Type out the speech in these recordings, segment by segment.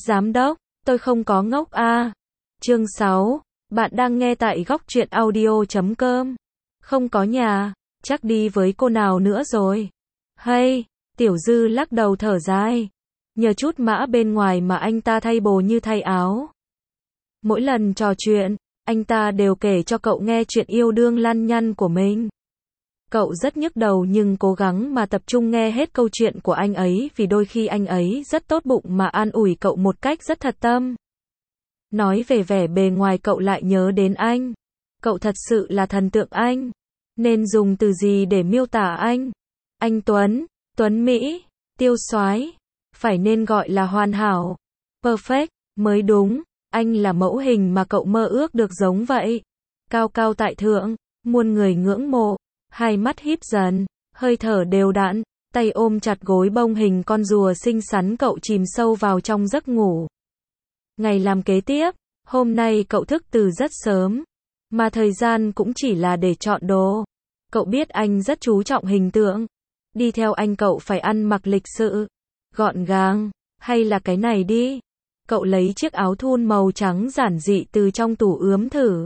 Giám đốc, tôi không có ngốc à. Chương 6, bạn đang nghe tại góc truyện audio.com. Không có nhà, chắc đi với cô nào nữa rồi. Hay, Tiểu Dư lắc đầu thở dài. Nhờ chút mã bên ngoài mà anh ta thay bồ như thay áo. Mỗi lần trò chuyện, anh ta đều kể cho cậu nghe chuyện yêu đương lăn nhăn của mình. Cậu rất nhức đầu nhưng cố gắng mà tập trung nghe hết câu chuyện của anh ấy vì đôi khi anh ấy rất tốt bụng mà an ủi cậu một cách rất thật tâm. Nói về vẻ bề ngoài cậu lại nhớ đến anh. Cậu thật sự là thần tượng anh. Nên dùng từ gì để miêu tả anh? Anh Tuấn Mỹ, tiêu soái, phải nên gọi là hoàn hảo, perfect, mới đúng. Anh là mẫu hình mà cậu mơ ước được giống vậy. Cao cao tại thượng, muôn người ngưỡng mộ, hai mắt híp dần, hơi thở đều đặn, tay ôm chặt gối bông hình con rùa xinh xắn cậu chìm sâu vào trong giấc ngủ. Ngày làm kế tiếp, hôm nay cậu thức từ rất sớm, mà thời gian cũng chỉ là để chọn đồ. Cậu biết anh rất chú trọng hình tượng. Đi theo anh cậu phải ăn mặc lịch sự, gọn gàng, hay là cái này đi. Cậu lấy chiếc áo thun màu trắng giản dị từ trong tủ ướm thử.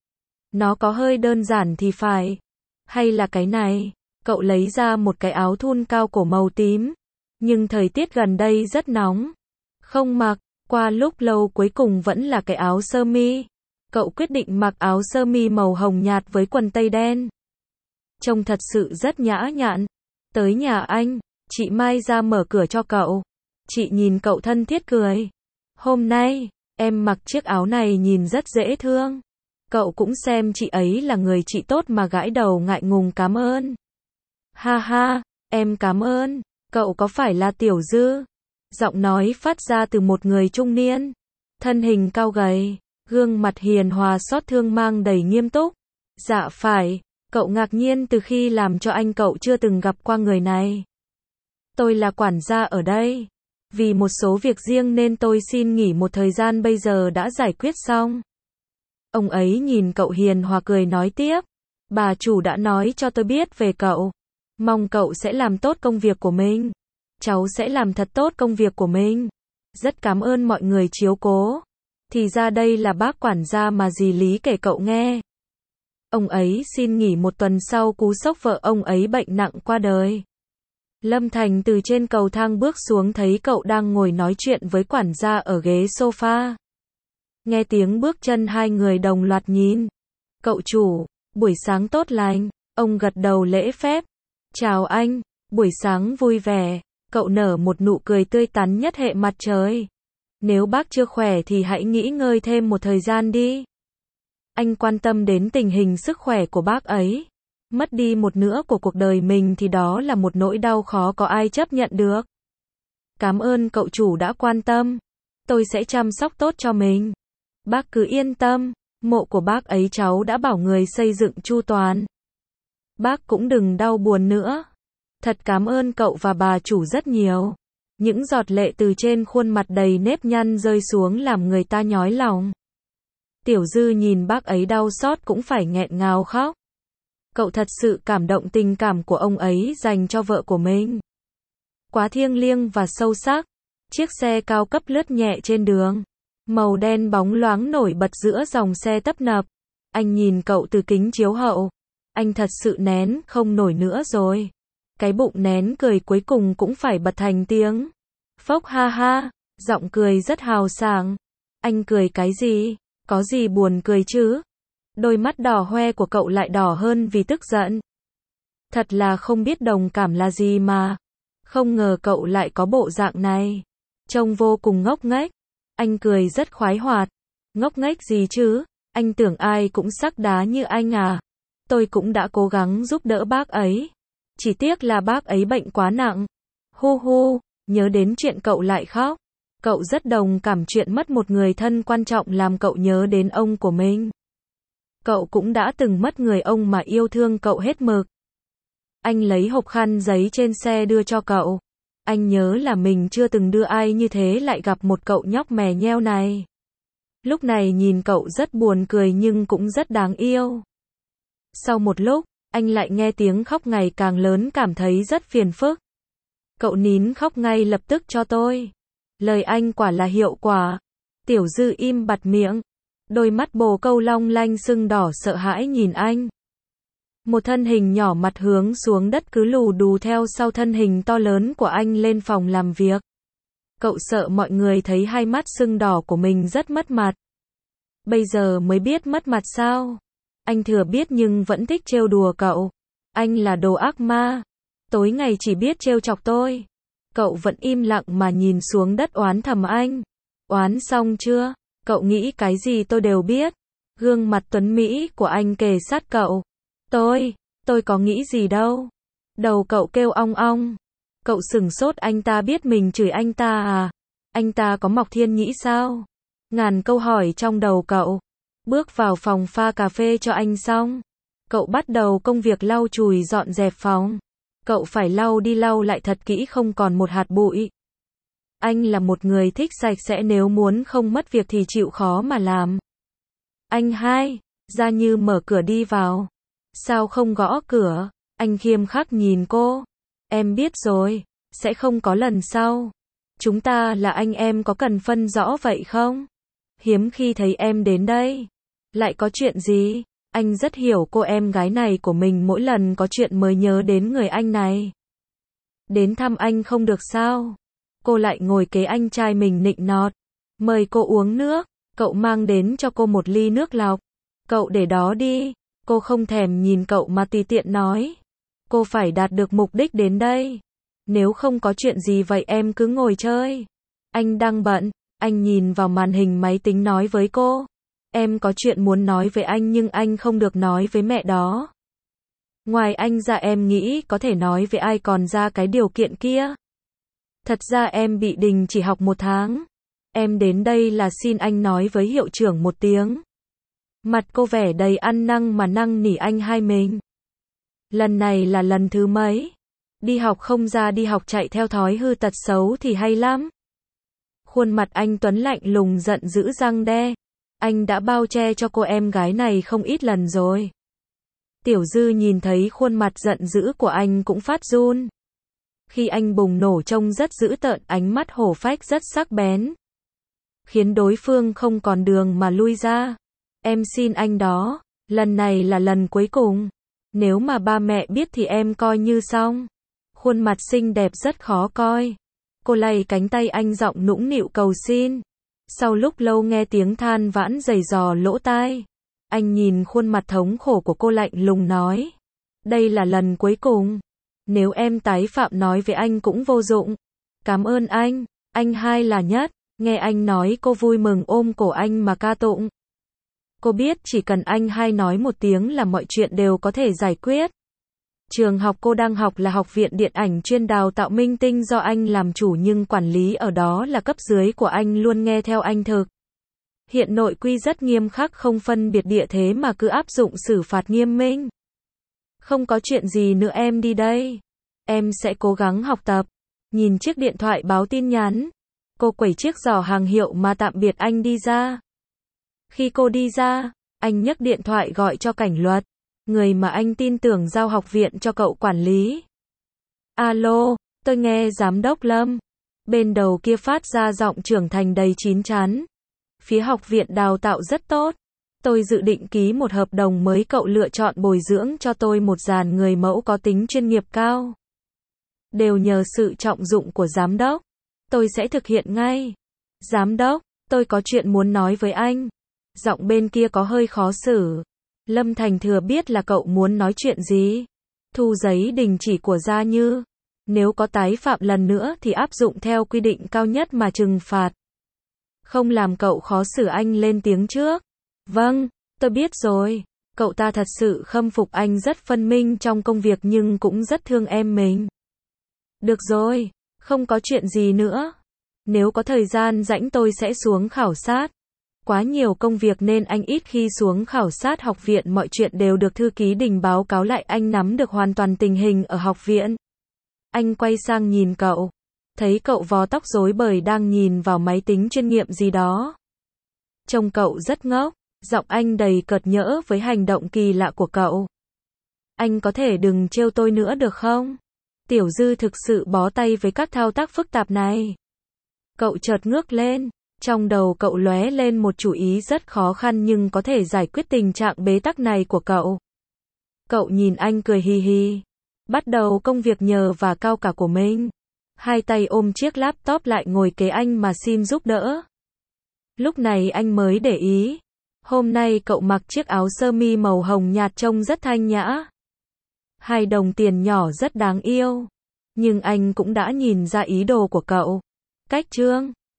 Nó có hơi đơn giản thì phải. Hay là cái này. Cậu lấy ra một cái áo thun cao cổ màu tím. Nhưng thời tiết gần đây rất nóng. Không mặc, qua lúc lâu cuối cùng vẫn là cái áo sơ mi. Cậu quyết định mặc áo sơ mi màu hồng nhạt với quần tây đen. Trông thật sự rất nhã nhặn. Tới nhà anh, chị Mai ra mở cửa cho cậu. Chị nhìn cậu thân thiết cười. Hôm nay, em mặc chiếc áo này nhìn rất dễ thương. Cậu cũng xem chị ấy là người chị tốt mà gãi đầu ngại ngùng cảm ơn. Ha ha, em cảm ơn. Cậu có phải là Tiểu Dư? Giọng nói phát ra từ một người trung niên. Thân hình cao gầy, gương mặt hiền hòa xót thương mang đầy nghiêm túc. Dạ phải. Cậu ngạc nhiên từ khi làm cho anh cậu chưa từng gặp qua người này. Tôi là quản gia ở đây. Vì một số việc riêng nên tôi xin nghỉ một thời gian bây giờ đã giải quyết xong. Ông ấy nhìn cậu hiền hòa cười nói tiếp. Bà chủ đã nói cho tôi biết về cậu. Mong cậu sẽ làm tốt công việc của mình. Cháu sẽ làm thật tốt công việc của mình. Rất cảm ơn mọi người chiếu cố. Thì ra đây là bác quản gia mà dì Lý kể cậu nghe. Ông ấy xin nghỉ một tuần sau cú sốc vợ ông ấy bệnh nặng qua đời. Lâm Thành từ trên cầu thang bước xuống thấy cậu đang ngồi nói chuyện với quản gia ở ghế sofa. Nghe tiếng bước chân hai người đồng loạt nhìn. Cậu chủ, buổi sáng tốt lành. Ông gật đầu lễ phép. Chào anh, buổi sáng vui vẻ. Cậu nở một nụ cười tươi tắn nhất hệ mặt trời. Nếu bác chưa khỏe thì hãy nghỉ ngơi thêm một thời gian đi. Anh quan tâm đến tình hình sức khỏe của bác ấy. Mất đi một nửa của cuộc đời mình thì đó là một nỗi đau khó có ai chấp nhận được. Cảm ơn cậu chủ đã quan tâm. Tôi sẽ chăm sóc tốt cho mình. Bác cứ yên tâm, mộ của bác ấy cháu đã bảo người xây dựng chu toàn. Bác cũng đừng đau buồn nữa. Thật cảm ơn cậu và bà chủ rất nhiều. Những giọt lệ từ trên khuôn mặt đầy nếp nhăn rơi xuống làm người ta nhói lòng. Tiểu Dư nhìn bác ấy đau xót cũng phải nghẹn ngào khóc. Cậu thật sự cảm động tình cảm của ông ấy dành cho vợ của mình. Quá thiêng liêng và sâu sắc. Chiếc xe cao cấp lướt nhẹ trên đường. Màu đen bóng loáng nổi bật giữa dòng xe tấp nập. Anh nhìn cậu từ kính chiếu hậu. Anh thật sự nén không nổi nữa rồi. Cái bụng nén cười cuối cùng cũng phải bật thành tiếng. Phốc ha ha, giọng cười rất hào sảng. Anh cười cái gì? Có gì buồn cười chứ? Đôi mắt đỏ hoe của cậu lại đỏ hơn vì tức giận. Thật là không biết đồng cảm là gì mà. Không ngờ cậu lại có bộ dạng này. Trông vô cùng ngốc nghếch. Anh cười rất khoái hoạt. Ngốc nghếch gì chứ? Anh tưởng ai cũng sắc đá như anh à? Tôi cũng đã cố gắng giúp đỡ bác ấy. Chỉ tiếc là bác ấy bệnh quá nặng. Hu hu, nhớ đến chuyện cậu lại khóc. Cậu rất đồng cảm chuyện mất một người thân quan trọng làm cậu nhớ đến ông của mình. Cậu cũng đã từng mất người ông mà yêu thương cậu hết mực. Anh lấy hộp khăn giấy trên xe đưa cho cậu. Anh nhớ là mình chưa từng đưa ai như thế lại gặp một cậu nhóc mè nheo này. Lúc này nhìn cậu rất buồn cười nhưng cũng rất đáng yêu. Sau một lúc, anh lại nghe tiếng khóc ngày càng lớn cảm thấy rất phiền phức. Cậu nín khóc ngay lập tức cho tôi. Lời anh quả là hiệu quả. Tiểu Dư im bặt miệng. Đôi mắt bồ câu long lanh sưng đỏ sợ hãi nhìn anh. Một thân hình nhỏ mặt hướng xuống đất cứ lù đù theo sau thân hình to lớn của anh lên phòng làm việc. Cậu sợ mọi người thấy hai mắt sưng đỏ của mình rất mất mặt. Bây giờ mới biết mất mặt sao? Anh thừa biết nhưng vẫn thích trêu đùa cậu. Anh là đồ ác ma. Tối ngày chỉ biết trêu chọc tôi. Cậu vẫn im lặng mà nhìn xuống đất oán thầm anh. Oán xong chưa? Cậu nghĩ cái gì tôi đều biết. Gương mặt tuấn mỹ của anh kề sát cậu. Tôi có nghĩ gì đâu. Đầu cậu kêu ong ong. Cậu sửng sốt, anh ta biết mình chửi anh ta à? Anh ta có mọc thiên nhĩ sao? Ngàn câu hỏi trong đầu cậu. Bước vào phòng pha cà phê cho anh xong. Cậu bắt đầu công việc lau chùi dọn dẹp phòng. Cậu phải lau đi lau lại thật kỹ không còn một hạt bụi. Anh là một người thích sạch sẽ, nếu muốn không mất việc thì chịu khó mà làm. Anh hai, Gia Như mở cửa đi vào. Sao không gõ cửa? Anh khiêm khắc nhìn cô. Em biết rồi, sẽ không có lần sau. Chúng ta là anh em, có cần phân rõ vậy không? Hiếm khi thấy em đến đây. Lại có chuyện gì? Anh rất hiểu cô em gái này của mình, mỗi lần có chuyện mới nhớ đến người anh này. Đến thăm anh không được sao? Cô lại ngồi kế anh trai mình nịnh nọt. Mời cô uống nước. Cậu mang đến cho cô một ly nước lọc. Cậu để đó đi. Cô không thèm nhìn cậu mà tùy tiện nói. Cô phải đạt được mục đích đến đây. Nếu không có chuyện gì vậy em cứ ngồi chơi. Anh đang bận. Anh nhìn vào màn hình máy tính nói với cô. Em có chuyện muốn nói với anh nhưng anh không được nói với mẹ đó. Ngoài anh ra em nghĩ có thể nói với ai, còn ra cái điều kiện kia. Thật ra em bị đình chỉ học 1 tháng. Em đến đây là xin anh nói với hiệu trưởng một tiếng. Mặt cô vẻ đầy ăn năn mà năn nỉ anh hai mình. Lần này là lần thứ mấy? Đi học không ra, đi học chạy theo thói hư tật xấu thì hay lắm. Khuôn mặt anh Tuấn lạnh lùng giận dữ răng đe. Anh đã bao che cho cô em gái này không ít lần rồi. Tiểu Dư nhìn thấy khuôn mặt giận dữ của anh cũng phát run. Khi anh bùng nổ trông rất dữ tợn, ánh mắt hổ phách rất sắc bén. Khiến đối phương không còn đường mà lui ra. Em xin anh đó, lần này là lần cuối cùng. Nếu mà ba mẹ biết thì em coi như xong. Khuôn mặt xinh đẹp rất khó coi. Cô lay cánh tay anh, giọng nũng nịu cầu xin. Sau lúc lâu nghe tiếng than vãn dày dò lỗ tai. Anh nhìn khuôn mặt thống khổ của cô lạnh lùng nói. Đây là lần cuối cùng. Nếu em tái phạm nói với anh cũng vô dụng. Cảm ơn anh hai là nhất. Nghe anh nói cô vui mừng ôm cổ anh mà ca tụng. Cô biết chỉ cần anh hai nói một tiếng là mọi chuyện đều có thể giải quyết. Trường học cô đang học là Học viện Điện ảnh chuyên đào tạo minh tinh do anh làm chủ, nhưng quản lý ở đó là cấp dưới của anh, luôn nghe theo anh thực. Hiện nội quy rất nghiêm khắc, không phân biệt địa thế mà cứ áp dụng xử phạt nghiêm minh. Không có chuyện gì nữa, em đi đây. Em sẽ cố gắng học tập. Nhìn chiếc điện thoại báo tin nhắn. Cô quẩy chiếc giỏ hàng hiệu mà tạm biệt anh đi ra. Khi cô đi ra, anh nhấc điện thoại gọi cho Cảnh Luật, người mà anh tin tưởng giao học viện cho cậu quản lý. Alo, tôi nghe giám đốc Lâm. Bên đầu kia phát ra giọng trưởng thành đầy chín chắn. Phía học viện đào tạo rất tốt. Tôi dự định ký một hợp đồng mới, cậu lựa chọn bồi dưỡng cho tôi một dàn người mẫu có tính chuyên nghiệp cao. Đều nhờ sự trọng dụng của giám đốc. Tôi sẽ thực hiện ngay. Giám đốc, tôi có chuyện muốn nói với anh. Giọng bên kia có hơi khó xử. Lâm Thành Thừa biết là cậu muốn nói chuyện gì. Thu giấy đình chỉ của Gia Như. Nếu có tái phạm lần nữa thì áp dụng theo quy định cao nhất mà trừng phạt. Không làm cậu khó xử, anh lên tiếng trước. Vâng, tôi biết rồi. Cậu ta thật sự khâm phục anh, rất phân minh trong công việc nhưng cũng rất thương em mình. Được rồi, không có chuyện gì nữa. Nếu có thời gian rảnh tôi sẽ xuống khảo sát. Quá nhiều công việc nên anh ít khi xuống khảo sát học viện, mọi chuyện đều được thư ký Đình báo cáo lại, anh nắm được hoàn toàn tình hình ở học viện. Anh quay sang nhìn cậu. Thấy cậu vò tóc rối bời đang nhìn vào máy tính chuyên nghiệm gì đó. Trông cậu rất ngốc, giọng anh đầy cợt nhỡ với hành động kỳ lạ của cậu. Anh có thể đừng trêu tôi nữa được không? Tiểu Dư thực sự bó tay với các thao tác phức tạp này. Cậu chợt ngước lên. Trong đầu cậu lóe lên một chủ ý rất khó khăn nhưng có thể giải quyết tình trạng bế tắc này của cậu. Cậu nhìn anh cười hì hì. Bắt đầu công việc nhờ và cao cả của mình. Hai tay ôm chiếc laptop lại ngồi kế anh mà xin giúp đỡ. Lúc này anh mới để ý. Hôm nay cậu mặc chiếc áo sơ mi màu hồng nhạt trông rất thanh nhã. Hai đồng tiền nhỏ rất đáng yêu. Nhưng anh cũng đã nhìn ra ý đồ của cậu. Cách Trương